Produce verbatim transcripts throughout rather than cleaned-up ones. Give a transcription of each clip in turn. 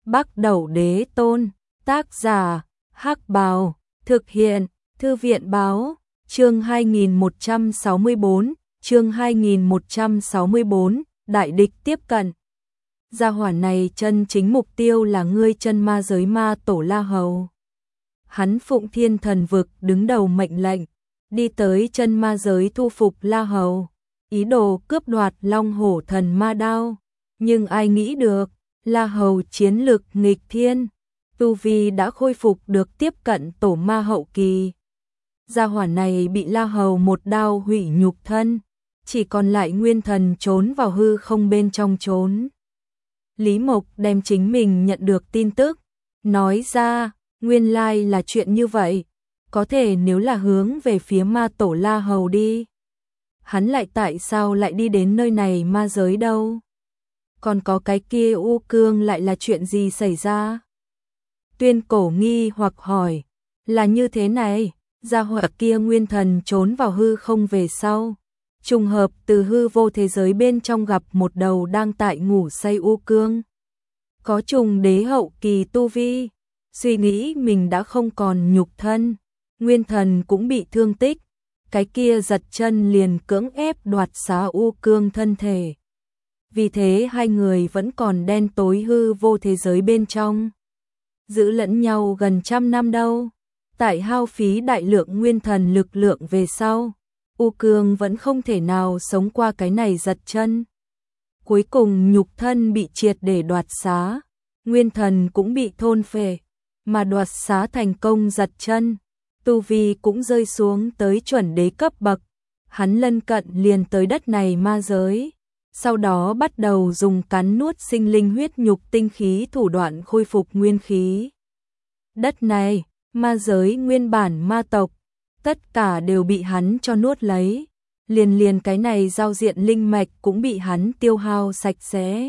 Bắc Đẩu Đế Tôn, tác giả, Hắc Bào, thực hiện, Thư viện Báo, chương hai nghìn một trăm sáu mươi bốn, chương hai nghìn một trăm sáu mươi bốn, đại địch tiếp cận. Gia hỏa này chân chính mục tiêu là ngươi chân ma giới ma tổ La Hầu. Hắn phụng thiên thần vực đứng đầu mệnh lệnh, đi tới chân ma giới thu phục La Hầu, ý đồ cướp đoạt Long Hổ Thần Ma Đao. Nhưng ai nghĩ được, La Hầu chiến lực nghịch thiên, tu vi đã khôi phục được tiếp cận tổ ma hậu kỳ. Gia hỏa này bị La Hầu một đao hủy nhục thân, chỉ còn lại nguyên thần trốn vào hư không bên trong trốn. Lý Mộc đem chính mình nhận được tin tức, nói ra, nguyên lai là chuyện như vậy, có thể nếu là hướng về phía ma tổ La Hầu đi. Hắn lại tại sao lại đi đến nơi này ma giới đâu? Còn có cái kia U Cương lại là chuyện gì xảy ra? Tuyên Cổ nghi hoặc hỏi, là như thế này, gia hỏa kia nguyên thần trốn vào hư không về sau. Trùng hợp từ hư vô thế giới bên trong gặp một đầu đang tại ngủ say U Cương. Có trùng đế hậu kỳ tu vi, suy nghĩ mình đã không còn nhục thân, nguyên thần cũng bị thương tích. Cái kia giật chân liền cưỡng ép đoạt xá U Cương thân thể. Vì thế hai người vẫn còn đen tối hư vô thế giới bên trong. Giữ lẫn nhau gần trăm năm đâu. Tại hao phí đại lượng nguyên thần lực lượng về sau, U Cương vẫn không thể nào sống qua cái này giật chân. Cuối cùng nhục thân bị triệt để đoạt xá, nguyên thần cũng bị thôn phệ, mà đoạt xá thành công giật chân, tu vi cũng rơi xuống tới chuẩn đế cấp bậc. Hắn lân cận liền tới đất này ma giới, sau đó bắt đầu dùng cắn nuốt sinh linh huyết nhục tinh khí thủ đoạn khôi phục nguyên khí. Đất này, ma giới nguyên bản ma tộc, tất cả đều bị hắn cho nuốt lấy, liền liền cái này giao diện linh mạch cũng bị hắn tiêu hao sạch sẽ,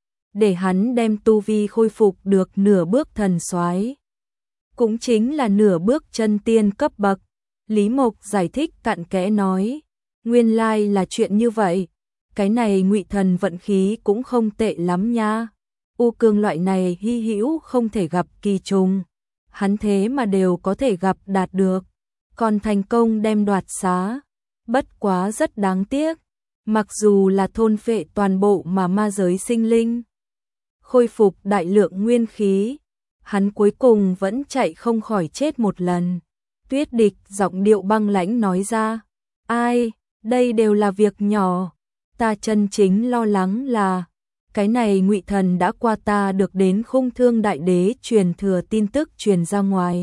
để hắn đem tu vi khôi phục được nửa bước thần soái, cũng chính là nửa bước chân tiên cấp bậc. Lý Mộc giải thích cặn kẽ nói, nguyên lai là chuyện như vậy, cái này Ngụy Thần vận khí cũng không tệ lắm nha. U Cương loại này hy hữu không thể gặp kỳ trùng, hắn thế mà đều có thể gặp đạt được, còn thành công đem đoạt xá, bất quá rất đáng tiếc, mặc dù là thôn phệ toàn bộ mà ma giới sinh linh, khôi phục đại lượng nguyên khí, hắn cuối cùng vẫn chạy không khỏi chết một lần. Tuyết Địch giọng điệu băng lãnh nói ra, ai, đây đều là việc nhỏ, ta chân chính lo lắng là, cái này Ngụy Thần đã qua ta được đến Khung Thương Đại Đế truyền thừa tin tức truyền ra ngoài.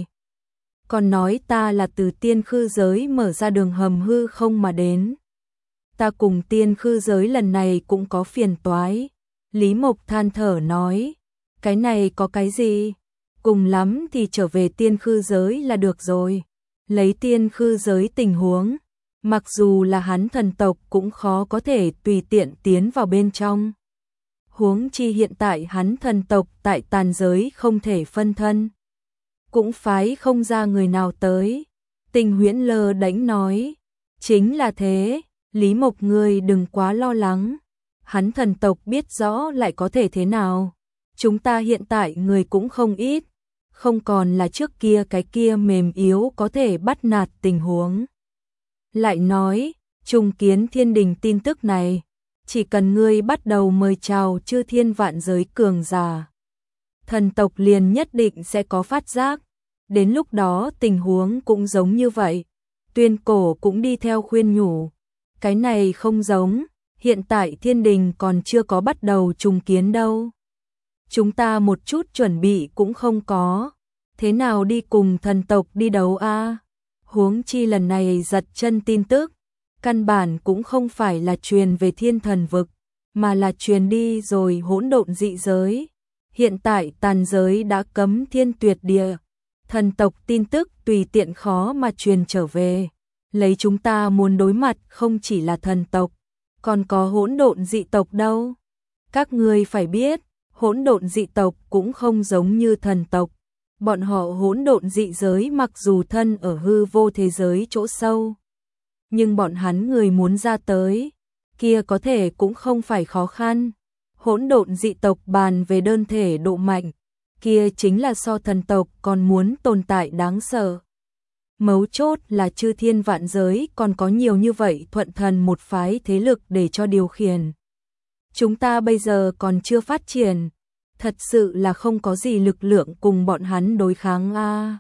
Còn nói ta là từ tiên khư giới mở ra đường hầm hư không mà đến. Ta cùng tiên khư giới lần này cũng có phiền toái. Lý Mộc than thở nói, cái này có cái gì? Cùng lắm thì trở về tiên khư giới là được rồi. Lấy tiên khư giới tình huống, mặc dù là hắn thần tộc cũng khó có thể tùy tiện tiến vào bên trong. Huống chi hiện tại hắn thần tộc tại tàn giới không thể phân thân, cũng phái không ra người nào tới. Tình Huyễn lơ đánh nói, chính là thế, Lý Mộc ngươi đừng quá lo lắng, hắn thần tộc biết rõ lại có thể thế nào, chúng ta hiện tại người cũng không ít, không còn là trước kia cái kia mềm yếu có thể bắt nạt tình huống. Lại nói, trùng kiến thiên đình tin tức này, chỉ cần ngươi bắt đầu mời chào chư thiên vạn giới cường giả, thần tộc liền nhất định sẽ có phát giác. Đến lúc đó tình huống cũng giống như vậy. Tuyên Cổ cũng đi theo khuyên nhủ, cái này không giống, hiện tại thiên đình còn chưa có bắt đầu trùng kiến đâu. Chúng ta một chút chuẩn bị cũng không có, thế nào đi cùng thần tộc đi đấu a? Huống chi lần này giật chân tin tức, căn bản cũng không phải là truyền về thiên thần vực, mà là truyền đi rồi hỗn độn dị giới. Hiện tại tàn giới đã cấm thiên tuyệt địa, thần tộc tin tức tùy tiện khó mà truyền trở về. Lấy chúng ta muốn đối mặt không chỉ là thần tộc, còn có hỗn độn dị tộc đâu. Các ngươi phải biết, hỗn độn dị tộc cũng không giống như thần tộc. Bọn họ hỗn độn dị giới mặc dù thân ở hư vô thế giới chỗ sâu, nhưng bọn hắn người muốn ra tới, kia có thể cũng không phải khó khăn. Hỗn độn dị tộc bàn về đơn thể độ mạnh, kia chính là so thần tộc còn muốn tồn tại đáng sợ. Mấu chốt là chư thiên vạn giới còn có nhiều như vậy thuận thần một phái thế lực để cho điều khiển. Chúng ta bây giờ còn chưa phát triển, thật sự là không có gì lực lượng cùng bọn hắn đối kháng a. À,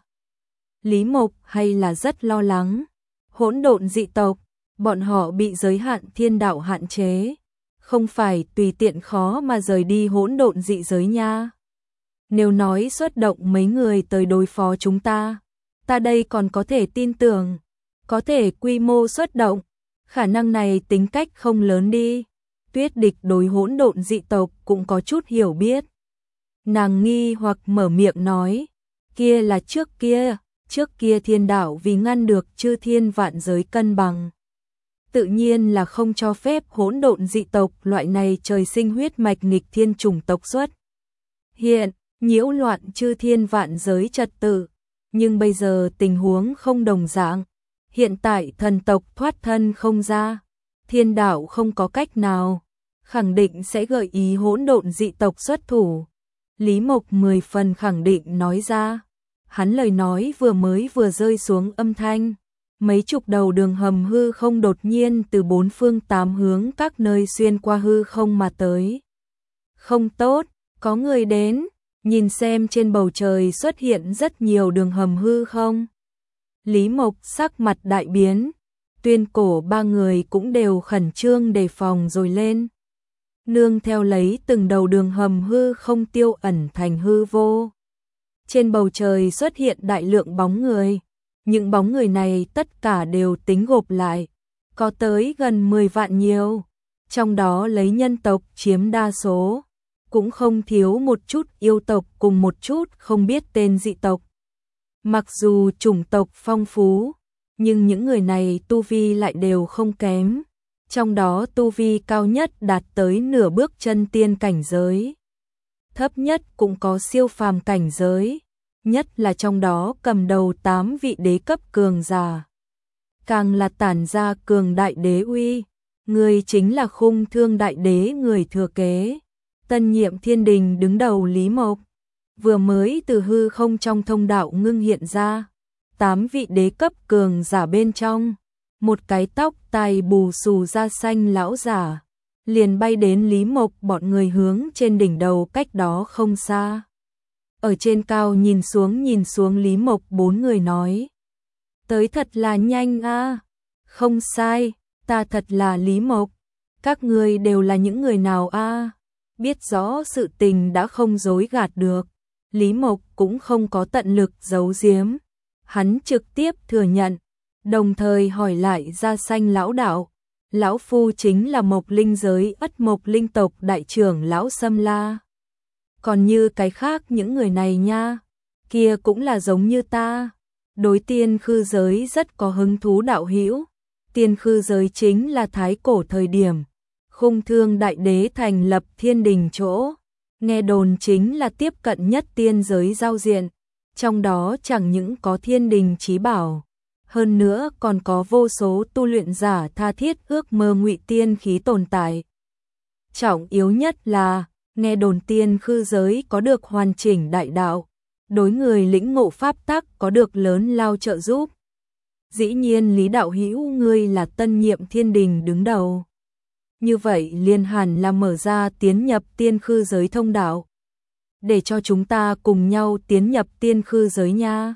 Lý Mộc hay là rất lo lắng. Hỗn độn dị tộc, bọn họ bị giới hạn thiên đạo hạn chế, không phải tùy tiện khó mà rời đi hỗn độn dị giới nha. Nếu nói xuất động mấy người tới đối phó chúng ta, ta đây còn có thể tin tưởng, có thể quy mô xuất động, khả năng này tính cách không lớn đi. Tuyết Địch đối hỗn độn dị tộc cũng có chút hiểu biết. Nàng nghi hoặc mở miệng nói, kia là trước kia, trước kia thiên đạo vì ngăn được chư thiên vạn giới cân bằng, tự nhiên là không cho phép hỗn độn dị tộc loại này trời sinh huyết mạch nghịch thiên chủng tộc xuất hiện, nhiễu loạn chư thiên vạn giới trật tự. Nhưng bây giờ tình huống không đồng dạng, hiện tại thần tộc thoát thân không ra, thiên đạo không có cách nào, khẳng định sẽ gợi ý hỗn độn dị tộc xuất thủ. Lý Mộc mười phần khẳng định nói ra, hắn lời nói vừa mới vừa rơi xuống âm thanh, mấy chục đầu đường hầm hư không đột nhiên từ bốn phương tám hướng các nơi xuyên qua hư không mà tới. Không tốt, có người đến, nhìn xem trên bầu trời xuất hiện rất nhiều đường hầm hư không. Lý Mộc sắc mặt đại biến, Tuyên Cổ ba người cũng đều khẩn trương đề phòng rồi lên. Nương theo lấy từng đầu đường hầm hư không tiêu ẩn thành hư vô. Trên bầu trời xuất hiện đại lượng bóng người, những bóng người này tất cả đều tính gộp lại, có tới gần mười vạn nhiều, trong đó lấy nhân tộc chiếm đa số, cũng không thiếu một chút yêu tộc cùng một chút không biết tên dị tộc. Mặc dù chủng tộc phong phú, nhưng những người này tu vi lại đều không kém, trong đó tu vi cao nhất đạt tới nửa bước chân tiên cảnh giới, thấp nhất cũng có siêu phàm cảnh giới, nhất là trong đó cầm đầu tám vị đế cấp cường giả, càng là tản ra cường đại đế uy, người chính là Khung Thương đại đế người thừa kế, tân nhiệm thiên đình đứng đầu Lý Mộc, vừa mới từ hư không trong thông đạo ngưng hiện ra, tám vị đế cấp cường giả bên trong, một cái tóc tai bù xù da xanh lão giả, liền bay đến Lý Mộc bọn người hướng trên đỉnh đầu cách đó không xa. Ở trên cao nhìn xuống nhìn xuống Lý Mộc bốn người nói, tới thật là nhanh a. Không sai, ta thật là Lý Mộc, các ngươi đều là những người nào a? Biết rõ sự tình đã không dối gạt được, Lý Mộc cũng không có tận lực giấu giếm, hắn trực tiếp thừa nhận, đồng thời hỏi lại da xanh lão đạo, lão phu chính là Mộc Linh giới Ất Mộc Linh tộc đại trưởng lão Sâm La. Còn như cái khác những người này nha, kia cũng là giống như ta, đối tiên khư giới rất có hứng thú đạo hữu. Tiên khư giới chính là thái cổ thời điểm, Khung Thương đại đế thành lập thiên đình chỗ, nghe đồn chính là tiếp cận nhất tiên giới giao diện, trong đó chẳng những có thiên đình chí bảo, hơn nữa còn có vô số tu luyện giả tha thiết ước mơ ngụy tiên khí tồn tại. Trọng yếu nhất là, nghe đồn tiên khư giới có được hoàn chỉnh đại đạo, đối người lĩnh ngộ pháp tắc có được lớn lao trợ giúp. Dĩ nhiên Lý đạo hữu ngươi là tân nhiệm thiên đình đứng đầu. Như vậy liền hẳn là mở ra tiến nhập tiên khư giới thông đạo, để cho chúng ta cùng nhau tiến nhập tiên khư giới nha.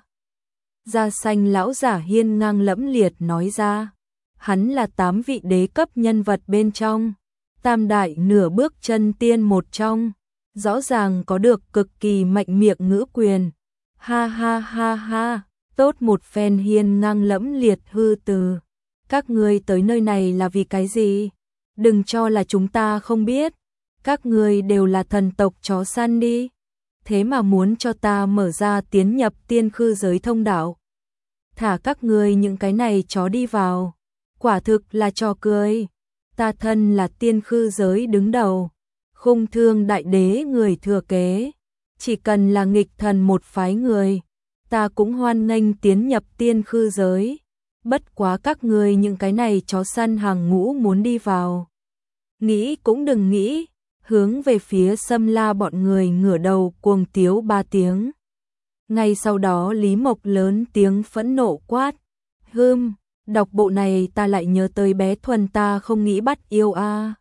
Da xanh lão giả hiên ngang lẫm liệt nói ra, hắn là tám vị đế cấp nhân vật bên trong, tam đại nửa bước chân tiên một trong, rõ ràng có được cực kỳ mạnh miệng ngữ quyền. Ha ha ha ha, tốt một phen hiên ngang lẫm liệt hư từ. Các ngươi tới nơi này là vì cái gì? Đừng cho là chúng ta không biết, các ngươi đều là thần tộc chó săn đi. Thế mà muốn cho ta mở ra tiến nhập tiên khư giới thông đạo. Thả các ngươi những cái này chó đi vào, quả thực là trò cười. Ta thân là tiên khư giới đứng đầu, Khung Thương đại đế người thừa kế, chỉ cần là nghịch thần một phái người, ta cũng hoan nghênh tiến nhập tiên khư giới. Bất quá các ngươi những cái này chó săn hàng ngũ muốn đi vào, nghĩ cũng đừng nghĩ, hướng về phía Sâm La bọn người ngửa đầu cuồng tiếu ba tiếng. Ngay sau đó Lý Mộc lớn tiếng phẫn nộ quát, hưm, đọc bộ này ta lại nhớ tới bé Thuần ta không nghĩ bắt yêu a.